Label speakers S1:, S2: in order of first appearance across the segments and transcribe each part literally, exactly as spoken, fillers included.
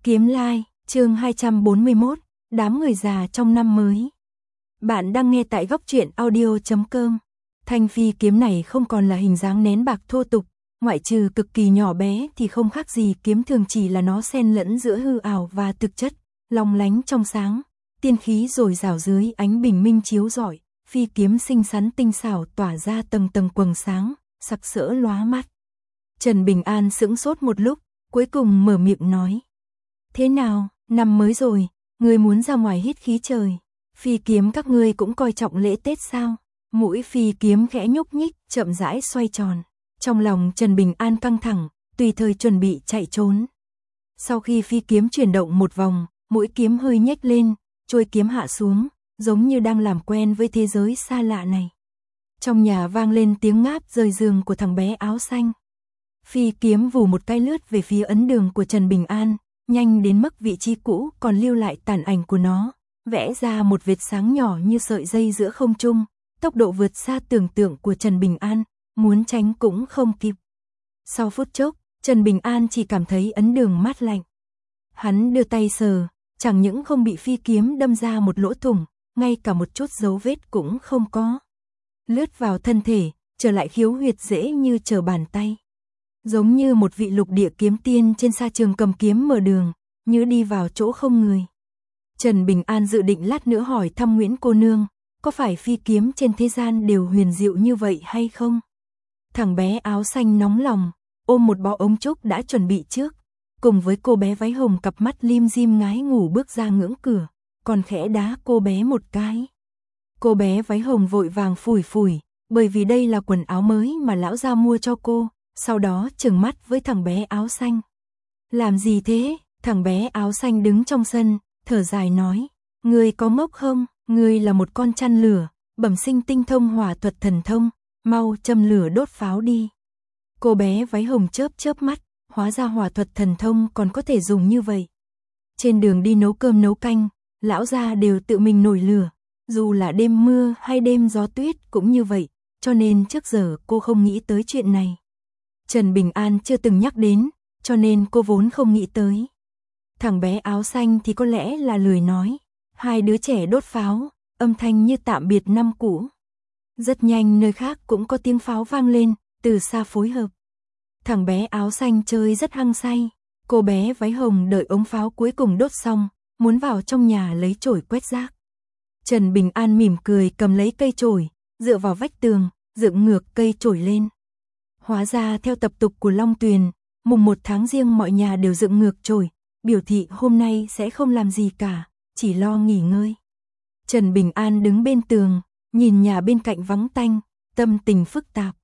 S1: Kiếm Lai, chương hai trăm bốn mươi mốt, đám người già trong năm mới. Bạn đang nghe tại góc truyện audio chấm com. Thanh phi kiếm này không còn là hình dáng nén bạc thô tục, ngoại trừ cực kỳ nhỏ bé thì không khác gì kiếm thường, chỉ là nó xen lẫn giữa hư ảo và thực chất, long lánh trong sáng, tiên khí dồi dào dưới ánh bình minh chiếu rọi, phi kiếm xinh xắn tinh xảo tỏa ra tầng tầng quầng sáng, sặc sỡ lóa mắt. Trần Bình An sững sốt một lúc, cuối cùng mở miệng nói: "Thế nào, năm mới rồi, ngươi muốn ra ngoài hít khí trời? Phi kiếm các ngươi cũng coi trọng lễ Tết sao?" Mũi phi kiếm khẽ nhúc nhích, chậm rãi xoay tròn. Trong lòng Trần Bình An căng thẳng, tùy thời chuẩn bị chạy trốn. Sau khi phi kiếm chuyển động một vòng, mũi kiếm hơi nhếch lên, chuôi kiếm hạ xuống, giống như đang làm quen với thế giới xa lạ này. Trong nhà vang lên tiếng ngáp rời giường của thằng bé áo xanh. Phi kiếm vù một cái lướt về phía ấn đường của Trần Bình An, nhanh đến mức vị trí cũ còn lưu lại tàn ảnh của nó, vẽ ra một vệt sáng nhỏ như sợi dây giữa không trung, tốc độ vượt xa tưởng tượng của Trần Bình An, muốn tránh cũng không kịp. Sau phút chốc, Trần Bình An chỉ cảm thấy ấn đường mát lạnh. Hắn đưa tay sờ, chẳng những không bị phi kiếm đâm ra một lỗ thủng, ngay cả một chút dấu vết cũng không có. Lướt vào thân thể, trở lại khiếu huyệt dễ như trở bàn tay. Giống như một vị lục địa kiếm tiên trên sa trường cầm kiếm mở đường, như đi vào chỗ không người. Trần Bình An dự định lát nữa hỏi thăm Nguyễn cô nương, có phải phi kiếm trên thế gian đều huyền diệu như vậy hay không? Thằng bé áo xanh nóng lòng, ôm một bó ống trúc đã chuẩn bị trước, cùng với cô bé váy hồng cặp mắt lim dim ngái ngủ bước ra ngưỡng cửa, còn khẽ đá cô bé một cái. Cô bé váy hồng vội vàng phủi phủi, bởi vì đây là quần áo mới mà lão gia mua cho cô. Sau đó trừng mắt với thằng bé áo xanh. "Làm gì thế?" Thằng bé áo xanh đứng trong sân, thở dài nói: "Ngươi có ngốc không? Ngươi là một con chăn lửa, bẩm sinh tinh thông hỏa thuật thần thông, mau châm lửa đốt pháo đi." Cô bé váy hồng chớp chớp mắt, hóa ra hỏa thuật thần thông còn có thể dùng như vậy. Trên đường đi nấu cơm nấu canh, lão gia đều tự mình nổi lửa, dù là đêm mưa hay đêm gió tuyết cũng như vậy, cho nên trước giờ cô không nghĩ tới chuyện này. Trần Bình An chưa từng nhắc đến, cho nên cô vốn không nghĩ tới. Thằng bé áo xanh thì có lẽ là lười nói. Hai đứa trẻ đốt pháo, âm thanh như tạm biệt năm cũ. Rất nhanh nơi khác cũng có tiếng pháo vang lên, từ xa phối hợp. Thằng bé áo xanh chơi rất hăng say. Cô bé váy hồng đợi ống pháo cuối cùng đốt xong, muốn vào trong nhà lấy chổi quét rác. Trần Bình An mỉm cười cầm lấy cây chổi, dựa vào vách tường, dựng ngược cây chổi lên. Hóa ra theo tập tục của Long Tuyền, mùng một tháng riêng mọi nhà đều dựng ngược chổi, biểu thị hôm nay sẽ không làm gì cả, chỉ lo nghỉ ngơi. Trần Bình An đứng bên tường, nhìn nhà bên cạnh vắng tanh, tâm tình phức tạp.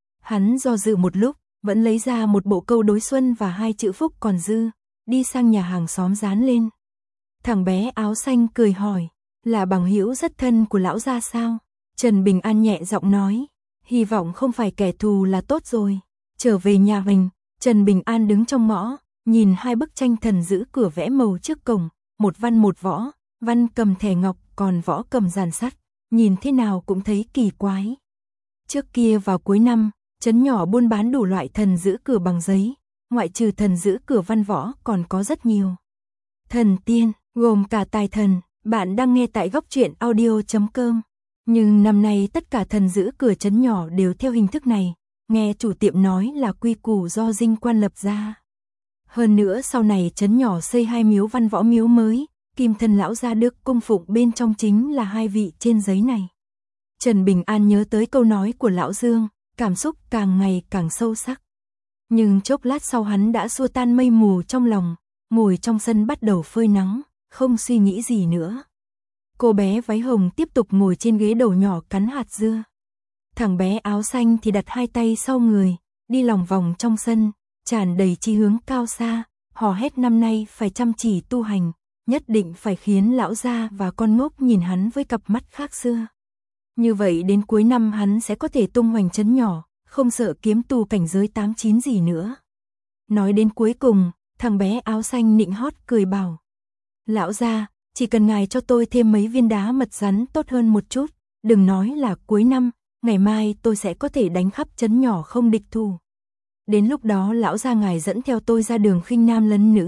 S1: Hắn do dự một lúc, vẫn lấy ra một bộ câu đối xuân và hai chữ phúc còn dư, đi sang nhà hàng xóm dán lên. Thằng bé áo xanh cười hỏi: "Là bằng hữu rất thân của lão gia sao?" Trần Bình An nhẹ giọng nói: "Hy vọng không phải kẻ thù là tốt rồi." Trở về nhà mình, Trần Bình An đứng trong ngõ, nhìn hai bức tranh thần giữ cửa vẽ màu trước cổng, một văn một võ, văn cầm thẻ ngọc, còn võ cầm giàn sắt, nhìn thế nào cũng thấy kỳ quái. Trước kia vào cuối năm, trấn nhỏ buôn bán đủ loại thần giữ cửa bằng giấy, ngoại trừ thần giữ cửa văn võ còn có rất nhiều. Thần tiên, gồm cả tài thần, bạn đang nghe tại góc truyện audio chấm com. Nhưng năm nay tất cả thần giữ cửa trấn nhỏ đều theo hình thức này, nghe chủ tiệm nói là quy củ do dinh quan lập ra. Hơn nữa sau này trấn nhỏ xây hai miếu văn võ miếu mới, kim thân lão gia đức cung phụng bên trong chính là hai vị trên giấy này. Trần Bình An nhớ tới câu nói của lão Dương, cảm xúc càng ngày càng sâu sắc. Nhưng chốc lát sau hắn đã xua tan mây mù trong lòng, ngồi trong sân bắt đầu phơi nắng, không suy nghĩ gì nữa. Cô bé váy hồng tiếp tục ngồi trên ghế đầu nhỏ cắn hạt dưa. Thằng bé áo xanh thì đặt hai tay sau người, đi lòng vòng trong sân, tràn đầy chí hướng cao xa, hò hét năm nay phải chăm chỉ tu hành, nhất định phải khiến lão gia và con ngốc nhìn hắn với cặp mắt khác xưa. Như vậy đến cuối năm hắn sẽ có thể tung hoành trấn nhỏ, không sợ kiếm tu cảnh giới tám chín gì nữa. Nói đến cuối cùng, thằng bé áo xanh nịnh hót cười bảo: "Lão gia, chỉ cần ngài cho tôi thêm mấy viên đá mật rắn tốt hơn một chút, đừng nói là cuối năm, ngày mai tôi sẽ có thể đánh khắp trấn nhỏ không địch thủ. Đến lúc đó lão gia ngài dẫn theo tôi ra đường khinh nam lấn nữ,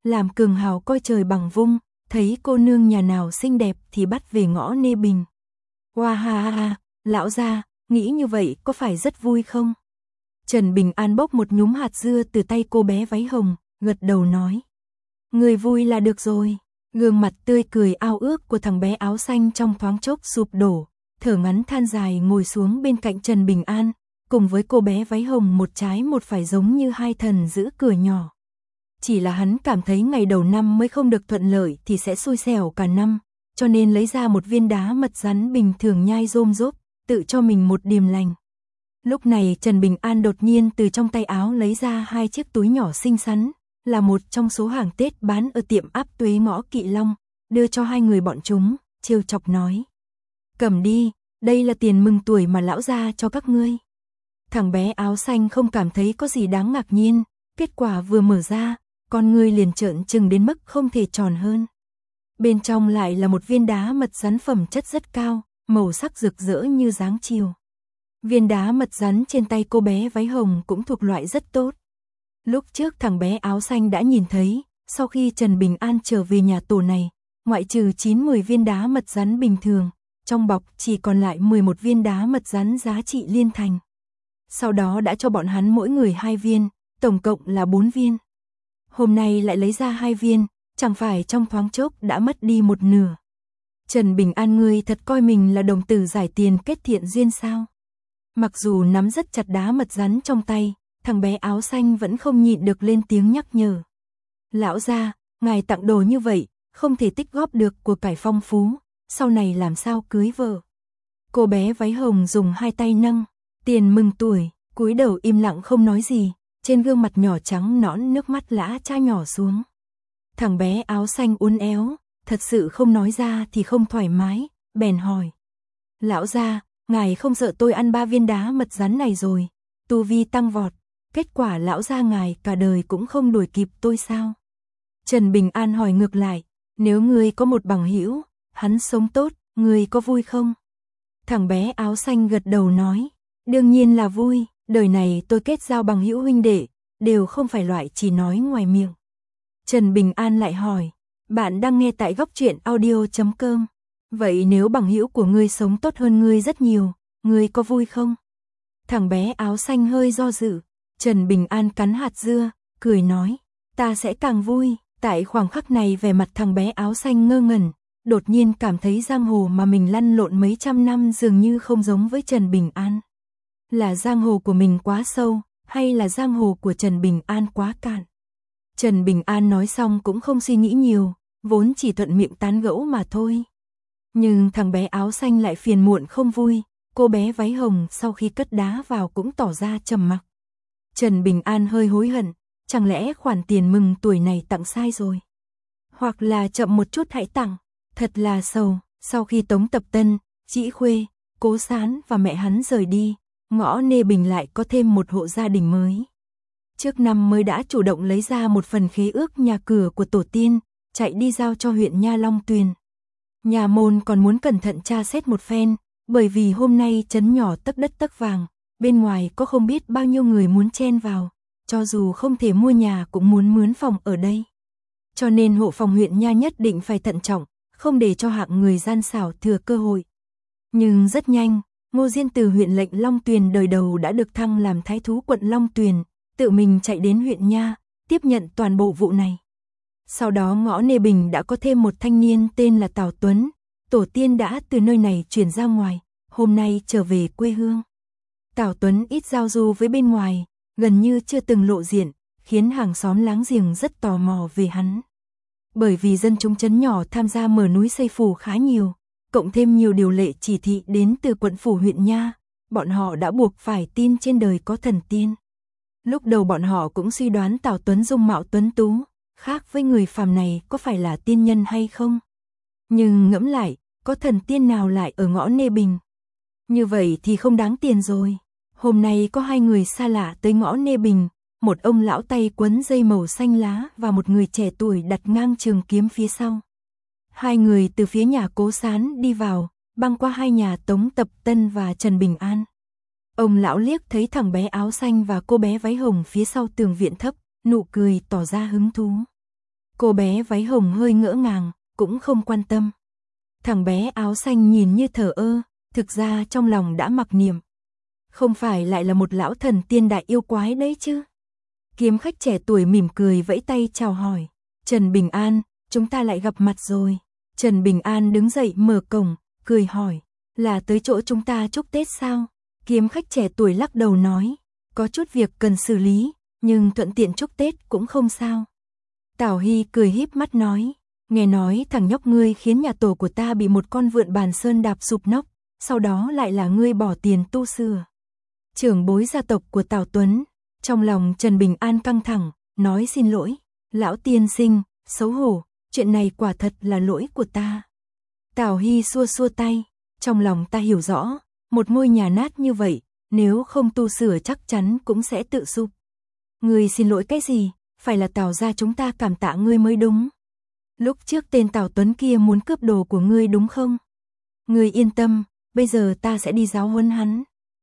S1: làm cường hào coi trời bằng vung, thấy cô nương nhà nào xinh đẹp thì bắt về ngõ Nê Bình. Hoa ha ha ha, lão gia, nghĩ như vậy có phải rất vui không? Trần Bình An bốc một nhúm hạt dưa từ tay cô bé váy hồng, gật đầu nói. Người vui là được rồi. Gương mặt tươi cười ao ước của thằng bé áo xanh trong thoáng chốc sụp đổ, thở ngắn than dài ngồi xuống bên cạnh Trần Bình An, cùng với cô bé váy hồng một trái một phải giống như hai thần giữ cửa nhỏ. Chỉ là hắn cảm thấy ngày đầu năm mới không được thuận lợi thì sẽ xui xẻo cả năm, cho nên lấy ra một viên đá mật rắn bình thường nhai rôm rốp, tự cho mình một điềm lành. Lúc này Trần Bình An đột nhiên từ trong tay áo lấy ra hai chiếc túi nhỏ xinh xắn, là một trong số hàng Tết bán ở tiệm áp tuế ngõ Kỵ Long, đưa cho hai người bọn chúng, trêu chọc nói. Cầm đi, đây là tiền mừng tuổi mà lão gia cho các ngươi. Thằng bé áo xanh không cảm thấy có gì đáng ngạc nhiên, kết quả vừa mở ra, con ngươi liền trợn trừng đến mức không thể tròn hơn. Bên trong lại là một viên đá mật rắn phẩm chất rất cao, màu sắc rực rỡ như dáng chiều. Viên đá mật rắn trên tay cô bé váy hồng cũng thuộc loại rất tốt. Lúc trước thằng bé áo xanh đã nhìn thấy, sau khi Trần Bình An trở về nhà tổ này, ngoại trừ chín mười viên đá mật rắn bình thường, trong bọc chỉ còn lại mười một viên đá mật rắn giá trị liên thành. Sau đó đã cho bọn hắn mỗi người hai viên, tổng cộng là bốn viên. Hôm nay lại lấy ra hai viên, chẳng phải trong thoáng chốc đã mất đi một nửa. Trần Bình An ngươi thật coi mình là đồng tử giải tiền kết thiện duyên sao? Mặc dù nắm rất chặt đá mật rắn trong tay, thằng bé áo xanh vẫn không nhịn được lên tiếng nhắc nhở. Lão gia, ngài tặng đồ như vậy, không thể tích góp được của cải phong phú, sau này làm sao cưới vợ. Cô bé váy hồng dùng hai tay nâng tiền mừng tuổi, cúi đầu im lặng không nói gì, trên gương mặt nhỏ trắng nõn nước mắt lã chã nhỏ xuống. Thằng bé áo xanh uốn éo, thật sự không nói ra thì không thoải mái, bèn hỏi. Lão gia, ngài không sợ tôi ăn ba viên đá mật rắn này rồi, tu vi tăng vọt, kết quả lão gia ngài cả đời cũng không đuổi kịp tôi sao? Trần Bình An hỏi ngược lại, nếu ngươi có một bằng hữu, hắn sống tốt, ngươi có vui không? Thằng bé áo xanh gật đầu nói, đương nhiên là vui, đời này tôi kết giao bằng hữu huynh đệ, đều không phải loại chỉ nói ngoài miệng. Trần Bình An lại hỏi, bạn đang nghe tại góc truyện audio chấm com, vậy nếu bằng hữu của ngươi sống tốt hơn ngươi rất nhiều, ngươi có vui không? Thằng bé áo xanh hơi do dự, Trần Bình An cắn hạt dưa, cười nói, ta sẽ càng vui. Tại khoảng khắc này vẻ mặt thằng bé áo xanh ngơ ngẩn, đột nhiên cảm thấy giang hồ mà mình lăn lộn mấy trăm năm dường như không giống với Trần Bình An. Là giang hồ của mình quá sâu, hay là giang hồ của Trần Bình An quá cạn? Trần Bình An nói xong cũng không suy nghĩ nhiều, vốn chỉ thuận miệng tán gẫu mà thôi. Nhưng thằng bé áo xanh lại phiền muộn không vui, cô bé váy hồng sau khi cất đá vào cũng tỏ ra trầm mặc. Trần Bình An hơi hối hận, chẳng lẽ khoản tiền mừng tuổi này tặng sai rồi? Hoặc là chậm một chút hãy tặng, thật là sầu. Sau khi Tống Tập Tân, Chị Khuê, Cố Sán và mẹ hắn rời đi, ngõ Nê Bình lại có thêm một hộ gia đình mới. Trước năm mới đã chủ động lấy ra một phần khế ước nhà cửa của tổ tiên, chạy đi giao cho huyện Nha Long Tuyền. Nhà môn còn muốn cẩn thận tra xét một phen, bởi vì hôm nay trấn nhỏ tấc đất tấc vàng, bên ngoài có không biết bao nhiêu người muốn chen vào, cho dù không thể mua nhà cũng muốn mướn phòng ở đây. Cho nên hộ phòng huyện Nha nhất định phải thận trọng, không để cho hạng người gian xảo thừa cơ hội. Nhưng rất nhanh, Ngô Diên từ huyện lệnh Long Tuyền đời đầu đã được thăng làm thái thú quận Long Tuyền, tự mình chạy đến huyện Nha, tiếp nhận toàn bộ vụ này. Sau đó ngõ Nê Bình đã có thêm một thanh niên tên là Tào Tuấn, tổ tiên đã từ nơi này chuyển ra ngoài, hôm nay trở về quê hương. Tào Tuấn ít giao du với bên ngoài, gần như chưa từng lộ diện, khiến hàng xóm láng giềng rất tò mò về hắn. Bởi vì dân chúng trấn nhỏ tham gia mở núi xây phủ khá nhiều, cộng thêm nhiều điều lệ chỉ thị đến từ quận phủ huyện Nha, bọn họ đã buộc phải tin trên đời có thần tiên. Lúc đầu bọn họ cũng suy đoán Tào Tuấn dung mạo tuấn tú, khác với người phàm này có phải là tiên nhân hay không. Nhưng ngẫm lại, có thần tiên nào lại ở ngõ Nê Bình? Như vậy thì không đáng tiền rồi. Hôm nay có hai người xa lạ tới ngõ Nê Bình, một ông lão tay quấn dây màu xanh lá và một người trẻ tuổi đặt ngang trường kiếm phía sau. Hai người từ phía nhà Cố Sán đi vào, băng qua hai nhà Tống Tập Tân và Trần Bình An. Ông lão liếc thấy thằng bé áo xanh và cô bé váy hồng phía sau tường viện thấp, nụ cười tỏ ra hứng thú. Cô bé váy hồng hơi ngỡ ngàng, cũng không quan tâm. Thằng bé áo xanh nhìn như thờ ơ, thực ra trong lòng đã mặc niệm. Không phải lại là một lão thần tiên đại yêu quái đấy chứ? Kiếm khách trẻ tuổi mỉm cười vẫy tay chào hỏi. Trần Bình An, chúng ta lại gặp mặt rồi. Trần Bình An đứng dậy mở cổng, cười hỏi. Là tới chỗ chúng ta chúc Tết sao? Kiếm khách trẻ tuổi lắc đầu nói. Có chút việc cần xử lý, nhưng thuận tiện chúc Tết cũng không sao. Tào Hy cười híp mắt nói. Nghe nói thằng nhóc ngươi khiến nhà tổ của ta bị một con vượn bàn sơn đạp sụp nóc, sau đó lại là ngươi bỏ tiền tu sửa. Trưởng bối gia tộc của Tào Tuấn, trong lòng Trần Bình An căng thẳng, nói xin lỗi. Lão tiên sinh, xấu hổ, chuyện này quả thật là lỗi của ta. Tào Hy xua xua tay, trong lòng ta hiểu rõ, một ngôi nhà nát như vậy, nếu không tu sửa chắc chắn cũng sẽ tự sụp. Ngươi xin lỗi cái gì, phải là Tào gia chúng ta cảm tạ ngươi mới đúng. Lúc trước tên Tào Tuấn kia muốn cướp đồ của ngươi đúng không? Ngươi yên tâm, bây giờ ta sẽ đi giáo huấn hắn.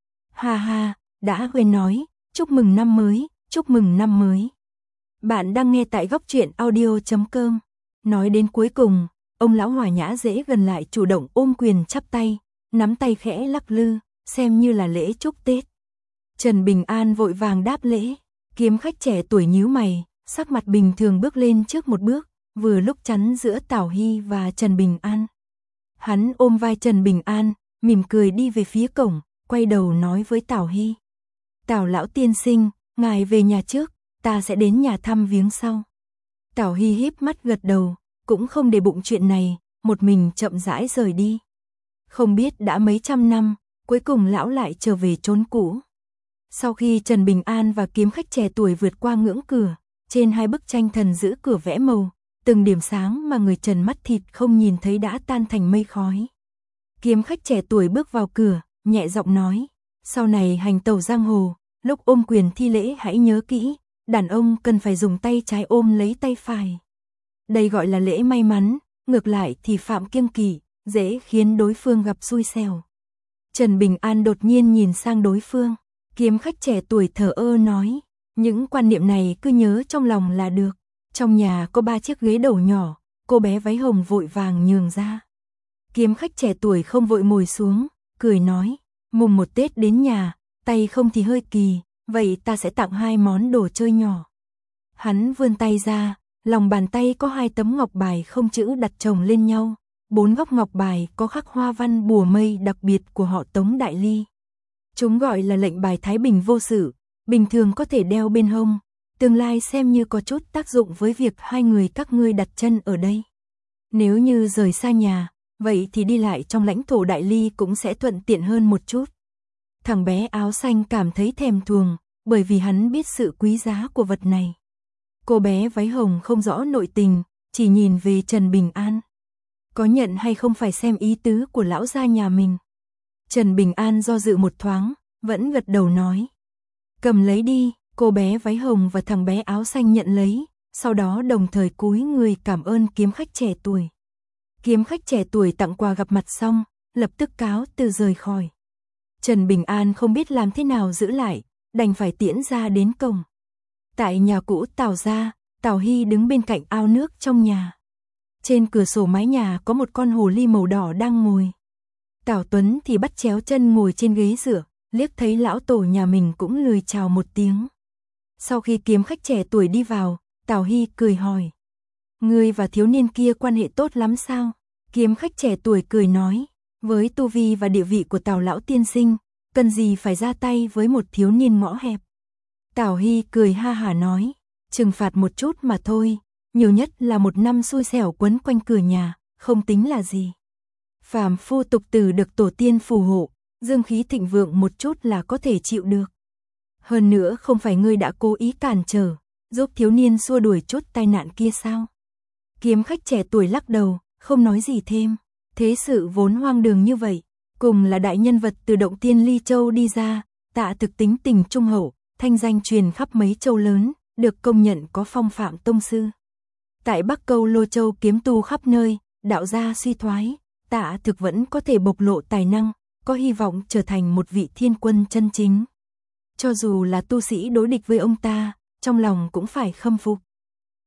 S1: Ha ha, đã quên nói, chúc mừng năm mới, chúc mừng năm mới. Bạn đang nghe tại góc truyện audio chấm com. Nói đến cuối cùng, ông lão hòa nhã dễ gần lại chủ động ôm quyền chắp tay, nắm tay khẽ lắc lư, xem như là lễ chúc Tết. Trần Bình An vội vàng đáp lễ, kiếm khách trẻ tuổi nhíu mày, sắc mặt bình thường bước lên trước một bước, vừa lúc chắn giữa Tào Hy và Trần Bình An. Hắn ôm vai Trần Bình An, mỉm cười đi về phía cổng, quay đầu nói với Tào Hy. Tào lão tiên sinh, ngài về nhà trước, ta sẽ đến nhà thăm viếng sau. Tào Hy híp mắt gật đầu, cũng không để bụng chuyện này, một mình chậm rãi rời đi. Không biết đã mấy trăm năm, cuối cùng lão lại trở về chốn cũ. Sau khi Trần Bình An và kiếm khách trẻ tuổi vượt qua ngưỡng cửa, trên hai bức tranh thần giữ cửa vẽ màu, từng điểm sáng mà người Trần mắt thịt không nhìn thấy đã tan thành mây khói. Kiếm khách trẻ tuổi bước vào cửa, nhẹ giọng nói, sau này hành tẩu giang hồ, lúc ôm quyền thi lễ hãy nhớ kỹ, đàn ông cần phải dùng tay trái ôm lấy tay phải. Đây gọi là lễ may mắn, ngược lại thì phạm kiêng kỵ, dễ khiến đối phương gặp xui xẻo. Trần Bình An đột nhiên nhìn sang đối phương, kiếm khách trẻ tuổi thờ ơ nói, những quan niệm này cứ nhớ trong lòng là được. Trong nhà có ba chiếc ghế đầu nhỏ, cô bé váy hồng vội vàng nhường ra. Kiếm khách trẻ tuổi không vội ngồi xuống, cười nói, mùng một Tết đến nhà, tay không thì hơi kỳ, vậy ta sẽ tặng hai món đồ chơi nhỏ. Hắn vươn tay ra, lòng bàn tay có hai tấm ngọc bài không chữ đặt chồng lên nhau, bốn góc ngọc bài có khắc hoa văn bùa mây đặc biệt của họ Tống Đại Ly. Chúng gọi là lệnh bài Thái Bình vô sự, bình thường có thể đeo bên hông, tương lai xem như có chút tác dụng với việc hai người các ngươi đặt chân ở đây. Nếu như rời xa nhà, vậy thì đi lại trong lãnh thổ Đại Ly cũng sẽ thuận tiện hơn một chút. Thằng bé áo xanh cảm thấy thèm thuồng, bởi vì hắn biết sự quý giá của vật này. Cô bé váy hồng không rõ nội tình, chỉ nhìn về Trần Bình An. Có nhận hay không phải xem ý tứ của lão gia nhà mình. Trần Bình An do dự một thoáng, vẫn gật đầu nói. Cầm lấy đi, cô bé váy hồng và thằng bé áo xanh nhận lấy, sau đó đồng thời cúi người cảm ơn kiếm khách trẻ tuổi. Kiếm khách trẻ tuổi tặng quà gặp mặt xong, lập tức cáo từ rời khỏi. Trần Bình An không biết làm thế nào giữ lại, đành phải tiễn ra đến cổng. Tại nhà cũ Tào gia, Tào Hy đứng bên cạnh ao nước trong nhà. Trên cửa sổ mái nhà có một con hồ ly màu đỏ đang ngồi. Tào Tuấn thì bắt chéo chân ngồi trên ghế dựa, liếc thấy lão tổ nhà mình cũng lười chào một tiếng. Sau khi kiếm khách trẻ tuổi đi vào, Tào Hy cười hỏi. Ngươi và thiếu niên kia quan hệ tốt lắm sao? Kiếm khách trẻ tuổi cười nói. Với tu vi và địa vị của Tào lão tiên sinh, cần gì phải ra tay với một thiếu niên ngõ hẹp. Tào Hy cười ha hả nói. Trừng phạt một chút mà thôi, nhiều nhất là một năm xui xẻo quấn quanh cửa nhà, không tính là gì. Phàm phu tục tử được tổ tiên phù hộ, dương khí thịnh vượng một chút là có thể chịu được. Hơn nữa không phải ngươi đã cố ý cản trở, giúp thiếu niên xua đuổi chút tai nạn kia sao? Kiếm khách trẻ tuổi lắc đầu, không nói gì thêm. Thế sự vốn hoang đường như vậy, cùng là đại nhân vật từ động tiên Ly Châu đi ra, Tạ Thực tính tình trung hậu, thanh danh truyền khắp mấy châu lớn, được công nhận có phong phạm tông sư. Tại Bắc Câu Lô Châu kiếm tu khắp nơi, đạo gia suy thoái, Tạ Thực vẫn có thể bộc lộ tài năng, có hy vọng trở thành một vị thiên quân chân chính. Cho dù là tu sĩ đối địch với ông ta, trong lòng cũng phải khâm phục.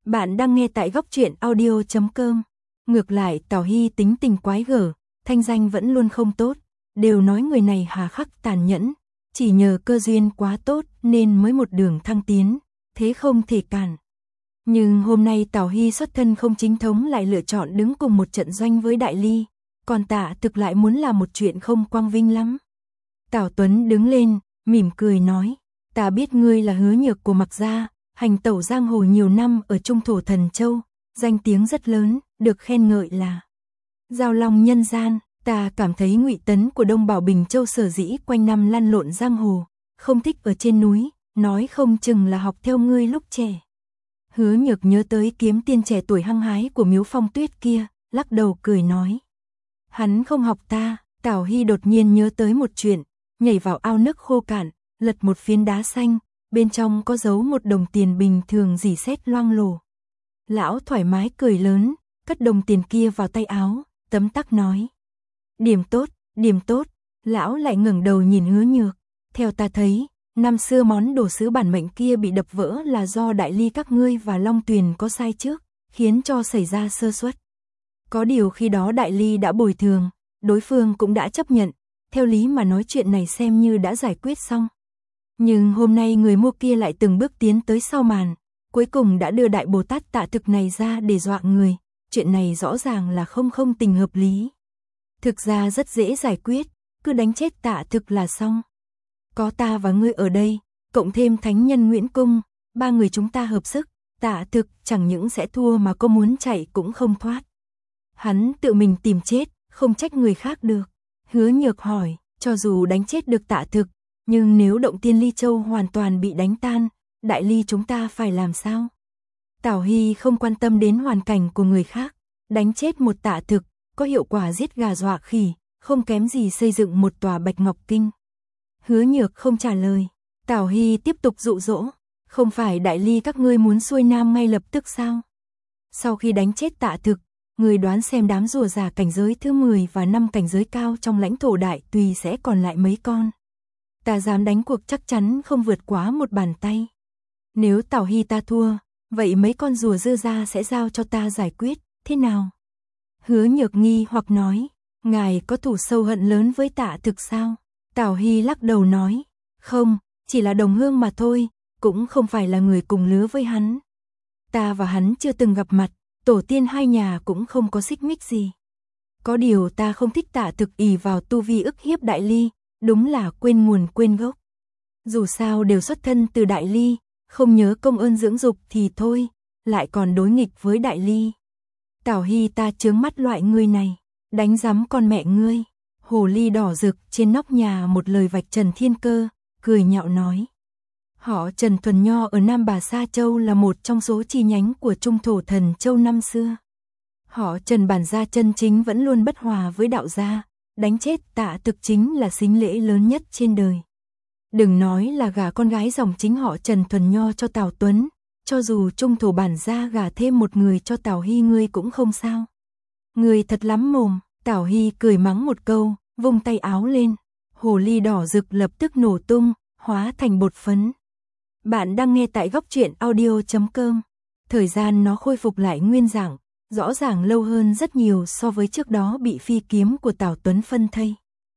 S1: Bạn đang nghe tại góc truyện audio chấm com. Ngược lại Tào Hy tính tình quái gở, thanh danh vẫn luôn không tốt, đều nói người này hà khắc tàn nhẫn, chỉ nhờ cơ duyên quá tốt nên mới một đường thăng tiến, thế không thể cản. Nhưng hôm nay Tào Hy xuất thân không chính thống lại lựa chọn đứng cùng một trận doanh với Đại Ly, còn Tạ Thực lại muốn làm một chuyện không quang vinh lắm. Tào Tuấn đứng lên, mỉm cười nói, ta biết ngươi là Hứa Nhược của Mạc gia, hành tẩu giang hồ nhiều năm ở Trung Thổ Thần Châu, danh tiếng rất lớn, được khen ngợi là giao long nhân gian. Ta cảm thấy Ngụy Tấn của Đông Bảo Bình Châu sở dĩ quanh năm lăn lộn giang hồ, không thích ở trên núi, nói không chừng là học theo ngươi lúc trẻ. Hứa Nhược nhớ tới kiếm tiên trẻ tuổi hăng hái của Miếu Phong Tuyết kia, lắc đầu cười nói, hắn không học ta. Tào Hy đột nhiên nhớ tới một chuyện, nhảy vào ao nước khô cạn, lật một phiến đá xanh, bên trong có giấu một đồng tiền bình thường rỉ sét loang lổ. Lão thoải mái cười lớn, cất đồng tiền kia vào tay áo, tấm tắc nói, điểm tốt, điểm tốt. Lão lại ngẩng đầu nhìn Hứa Nhược, theo ta thấy, năm xưa món đồ sứ bản mệnh kia bị đập vỡ là do Đại Ly các ngươi và Long Tuyền có sai trước, khiến cho xảy ra sơ suất. Có điều khi đó Đại Ly đã bồi thường, đối phương cũng đã chấp nhận, theo lý mà nói chuyện này xem như đã giải quyết xong. Nhưng hôm nay người mua kia lại từng bước tiến tới sau màn, cuối cùng đã đưa Đại Bồ Tát Tạ Thực này ra để dọa người, chuyện này rõ ràng là không không tình hợp lý. Thực ra rất dễ giải quyết, cứ đánh chết Tạ Thực là xong. Có ta và ngươi ở đây, cộng thêm thánh nhân Nguyễn Cung, ba người chúng ta hợp sức, Tạ Thực chẳng những sẽ thua mà có muốn chạy cũng không thoát. Hắn tự mình tìm chết, không trách người khác được. Hứa Nhược hỏi, cho dù đánh chết được Tạ Thực, nhưng nếu Động Tiên Ly Châu hoàn toàn bị đánh tan, Đại Ly chúng ta phải làm sao? Tào Hy không quan tâm đến hoàn cảnh của người khác, đánh chết một Tạ Thực, có hiệu quả giết gà dọa khỉ, không kém gì xây dựng một tòa Bạch Ngọc Kinh. Hứa Nhược không trả lời, Tào Hy tiếp tục dụ dỗ, không phải Đại Ly các ngươi muốn xuôi nam ngay lập tức sao? Sau khi đánh chết Tạ Thực, người đoán xem đám rùa già cảnh giới thứ mười và năm cảnh giới cao trong lãnh thổ Đại Tùy sẽ còn lại mấy con. Ta dám đánh cuộc chắc chắn không vượt quá một bàn tay. Nếu Tào Hy ta thua, vậy mấy con rùa dư ra sẽ giao cho ta giải quyết, thế nào? Hứa Nhược nghi hoặc nói, ngài có thù sâu hận lớn với Tạ Thực sao? Tào Hy lắc đầu nói, không, chỉ là đồng hương mà thôi, cũng không phải là người cùng lứa với hắn. Ta và hắn chưa từng gặp mặt, tổ tiên hai nhà cũng không có xích mích gì. Có điều ta không thích Tạ Thực ỷ vào tu vi ức hiếp Đại Ly, đúng là quên nguồn quên gốc. Dù sao đều xuất thân từ Đại Ly, không nhớ công ơn dưỡng dục thì thôi, lại còn đối nghịch với Đại Ly. Tào Hy ta chướng mắt loại người này, đánh rắm con mẹ ngươi. Hồ ly đỏ rực trên nóc nhà một lời vạch trần thiên cơ, cười nhạo nói. Họ Trần Thuần Nho ở Nam Bà Sa Châu là một trong số chi nhánh của Trung Thổ Thần Châu năm xưa. Họ Trần bản gia chân chính vẫn luôn bất hòa với đạo gia, đánh chết Tạ Thực chính là sính lễ lớn nhất trên đời. Đừng nói là gả con gái dòng chính họ Trần Thuần Nho cho Tào Tuấn, cho dù Trung Thổ bản gia gả thêm một người cho Tào Hy ngươi cũng không sao. Ngươi thật lắm mồm. Tào Hy cười mắng một câu, vung tay áo lên, hồ ly đỏ rực lập tức nổ tung, hóa thành bột phấn. Bạn đang nghe tại góc truyện audio chấm com. Thời gian nó khôi phục lại nguyên dạng, rõ ràng lâu hơn rất nhiều so với trước đó bị phi kiếm của Tào Tuấn phân thây.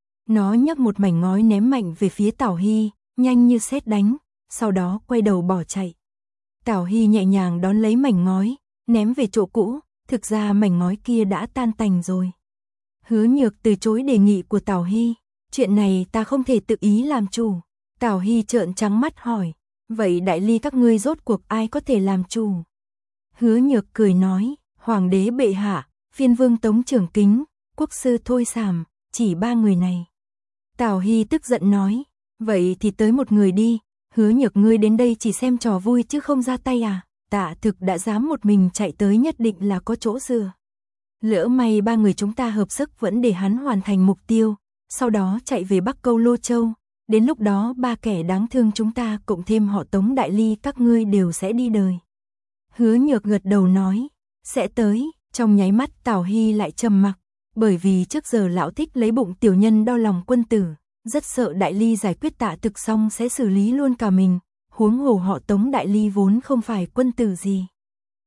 S1: Nó nhấc một mảnh ngói ném mạnh về phía Tào Hy, nhanh như sét đánh, sau đó quay đầu bỏ chạy. Tào Hy nhẹ nhàng đón lấy mảnh ngói, ném về chỗ cũ, thực ra mảnh ngói kia đã tan tành rồi. Hứa Nhược từ chối đề nghị của Tào Hy, chuyện này ta không thể tự ý làm chủ. Tào Hy trợn trắng mắt hỏi, vậy Đại Ly các ngươi rốt cuộc ai có thể làm chủ? Hứa Nhược cười nói, Hoàng đế bệ hạ, Phiên Vương Tống Trưởng Kính, Quốc sư Thôi Sàm, chỉ ba người này. Tào Hy tức giận nói, vậy thì tới một người đi, Hứa Nhược ngươi đến đây chỉ xem trò vui chứ không ra tay à? Tạ Thực đã dám một mình chạy tới nhất định là có chỗ dựa. Lỡ may ba người chúng ta hợp sức vẫn để hắn hoàn thành mục tiêu, sau đó chạy về Bắc Câu Lô Châu, đến lúc đó ba kẻ đáng thương chúng ta cộng thêm họ Tống Đại Ly các ngươi đều sẽ đi đời. Hứa Nhược gật đầu nói, sẽ tới, trong nháy mắt Tào Hy lại trầm mặc, bởi vì trước giờ lão thích lấy bụng tiểu nhân đo lòng quân tử, rất sợ Đại Ly giải quyết Tạ Thực xong sẽ xử lý luôn cả mình, huống hồ họ Tống Đại Ly vốn không phải quân tử gì.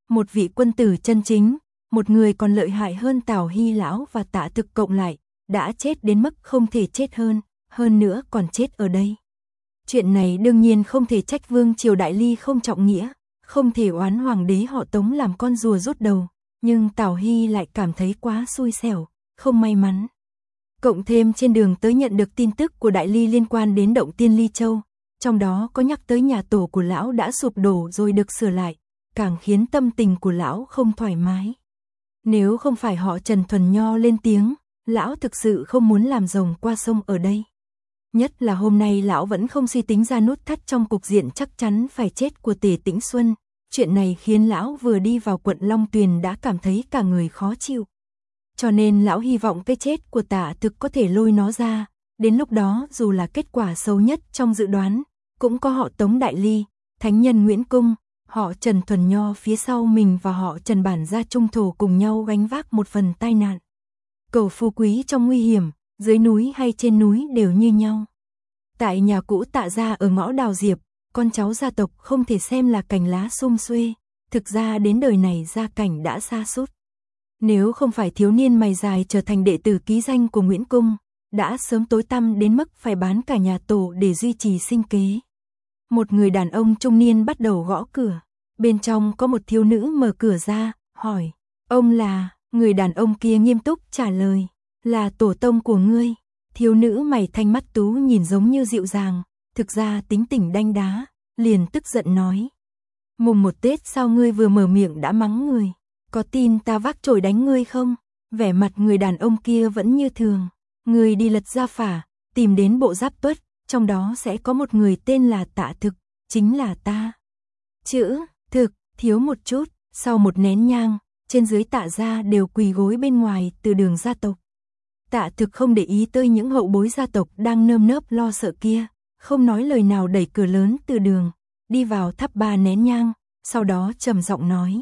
S1: Một vị quân tử chân chính, một người còn lợi hại hơn Tào Hy lão và Tạ Thực cộng lại, đã chết đến mức không thể chết hơn, hơn nữa còn chết ở đây. Chuyện này đương nhiên không thể trách vương triều Đại Ly không trọng nghĩa, không thể oán hoàng đế họ Tống làm con rùa rút đầu, nhưng Tào Hy lại cảm thấy quá xui xẻo, không may mắn. Cộng thêm trên đường tới nhận được tin tức của Đại Ly liên quan đến động tiên Ly Châu, trong đó có nhắc tới nhà tổ của lão đã sụp đổ rồi được sửa lại, càng khiến tâm tình của lão không thoải mái. Nếu không phải họ Trần Thuần Nho lên tiếng, lão thực sự không muốn làm rồng qua sông ở đây. Nhất là hôm nay lão vẫn không suy tính ra nút thắt trong cục diện chắc chắn phải chết của Tề Tĩnh Xuân. Chuyện này khiến lão vừa đi vào quận Long Tuyền đã cảm thấy cả người khó chịu. Cho nên lão hy vọng cái chết của Tạ Thực có thể lôi nó ra. Đến lúc đó dù là kết quả xấu nhất trong dự đoán, cũng có họ Tống Đại Ly, Thánh Nhân Nguyễn Cung, họ Trần Thuần Nho phía sau mình và họ Trần Bản gia trung thổ cùng nhau gánh vác một phần tai nạn. Cầu phú quý trong nguy hiểm, dưới núi hay trên núi đều như nhau. Tại nhà cũ Tạ gia ở ngõ Đào Diệp, con cháu gia tộc không thể xem là cành lá sum xuê, thực ra đến đời này gia cảnh đã sa sút. Nếu không phải thiếu niên mày dài trở thành đệ tử ký danh của Nguyễn Cung, đã sớm tối tăm đến mức phải bán cả nhà tổ để duy trì sinh kế. Một người đàn ông trung niên bắt đầu gõ cửa, bên trong có một thiếu nữ mở cửa ra, hỏi, ông là, người đàn ông kia nghiêm túc trả lời, là tổ tông của ngươi. Thiếu nữ mày thanh mắt tú nhìn giống như dịu dàng, thực ra tính tình đanh đá, liền tức giận nói. Mùng một Tết sao ngươi vừa mở miệng đã mắng người, có tin ta vác chổi đánh ngươi không? Vẻ mặt người đàn ông kia vẫn như thường, ngươi đi lật gia phả, tìm đến bộ giáp tuất, trong đó sẽ có một người tên là Tạ Thực, chính là ta. Chữ, thực, thiếu một chút, sau một nén nhang, trên dưới Tạ gia đều quỳ gối bên ngoài từ đường gia tộc. Tạ Thực không để ý tới những hậu bối gia tộc đang nơm nớp lo sợ kia, không nói lời nào đẩy cửa lớn từ đường, đi vào thắp ba nén nhang, sau đó trầm giọng nói.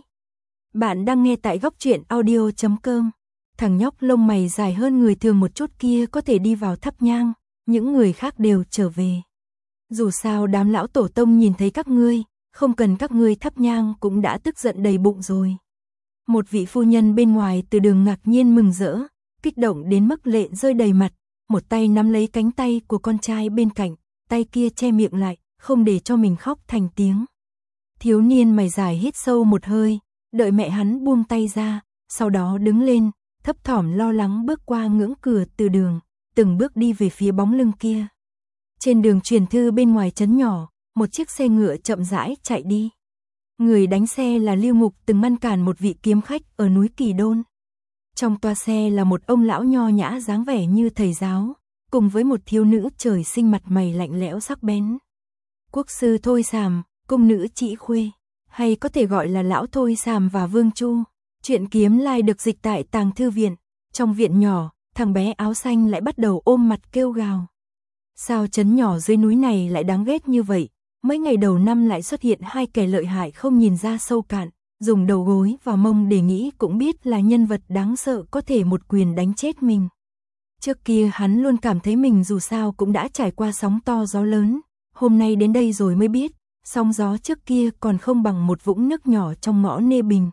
S1: Bạn đang nghe tại góc truyện audio chấm com. Thằng nhóc lông mày dài hơn người thường một chút kia có thể đi vào thắp nhang, những người khác đều trở về. Dù sao đám lão tổ tông nhìn thấy các ngươi, không cần các ngươi thắp nhang cũng đã tức giận đầy bụng rồi. Một vị phu nhân bên ngoài từ đường ngạc nhiên mừng rỡ, kích động đến mức lệ rơi đầy mặt, một tay nắm lấy cánh tay của con trai bên cạnh, tay kia che miệng lại, không để cho mình khóc thành tiếng. Thiếu niên mày dài hít sâu một hơi, đợi mẹ hắn buông tay ra, sau đó đứng lên, thấp thỏm lo lắng bước qua ngưỡng cửa từ đường, từng bước đi về phía bóng lưng kia. Trên đường truyền thư bên ngoài trấn nhỏ, một chiếc xe ngựa chậm rãi chạy đi. Người đánh xe là Lưu Ngục từng ngăn cản một vị kiếm khách ở núi Kỳ Đôn. Trong toa xe là một ông lão nho nhã dáng vẻ như thầy giáo, cùng với một thiếu nữ trời sinh mặt mày lạnh lẽo sắc bén. Quốc sư Thôi Sàm, cung nữ Trĩ Khuê, hay có thể gọi là lão Thôi Sàm và Vương Chu. Chuyện kiếm lai được dịch tại Tàng Thư Viện. Trong viện nhỏ, thằng bé áo xanh lại bắt đầu ôm mặt kêu gào. Sao trấn nhỏ dưới núi này lại đáng ghét như vậy? Mấy ngày đầu năm lại xuất hiện hai kẻ lợi hại không nhìn ra sâu cạn, dùng đầu gối vào mông để nghĩ cũng biết là nhân vật đáng sợ có thể một quyền đánh chết mình. Trước kia hắn luôn cảm thấy mình dù sao cũng đã trải qua sóng to gió lớn, hôm nay đến đây rồi mới biết, sóng gió trước kia còn không bằng một vũng nước nhỏ trong ngõ Nê Bình.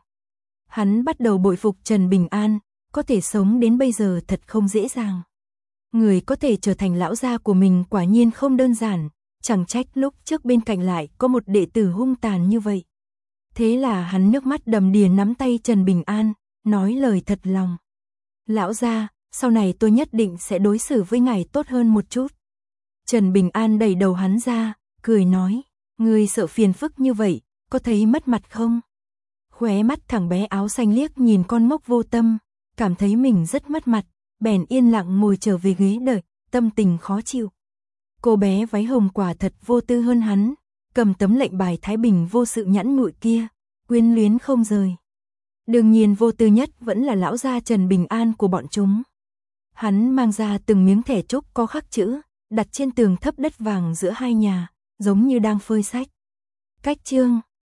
S1: Hắn bắt đầu bội phục Trần Bình An, có thể sống đến bây giờ thật không dễ dàng. Người có thể trở thành lão gia của mình quả nhiên không đơn giản, chẳng trách lúc trước bên cạnh lại có một đệ tử hung tàn như vậy. Thế là hắn nước mắt đầm đìa nắm tay Trần Bình An, nói lời thật lòng. Lão gia, sau này tôi nhất định sẽ đối xử với ngài tốt hơn một chút. Trần Bình An đẩy đầu hắn ra, cười nói, ngươi sợ phiền phức như vậy, có thấy mất mặt không? Khóe mắt thằng bé áo xanh liếc nhìn con mốc vô tâm, cảm thấy mình rất mất mặt, bèn yên lặng ngồi trở về ghế đợi, tâm tình khó chịu. Cô bé váy hồng quả thật vô tư hơn hắn, cầm tấm lệnh bài Thái Bình vô sự nhẵn nhụi kia, quyến luyến không rời. Đương nhiên vô tư nhất vẫn là lão gia Trần Bình An của bọn chúng. Hắn mang ra từng miếng thẻ trúc có khắc chữ, đặt trên tường thấp đất vàng giữa hai nhà, giống như đang phơi sách. Cách chương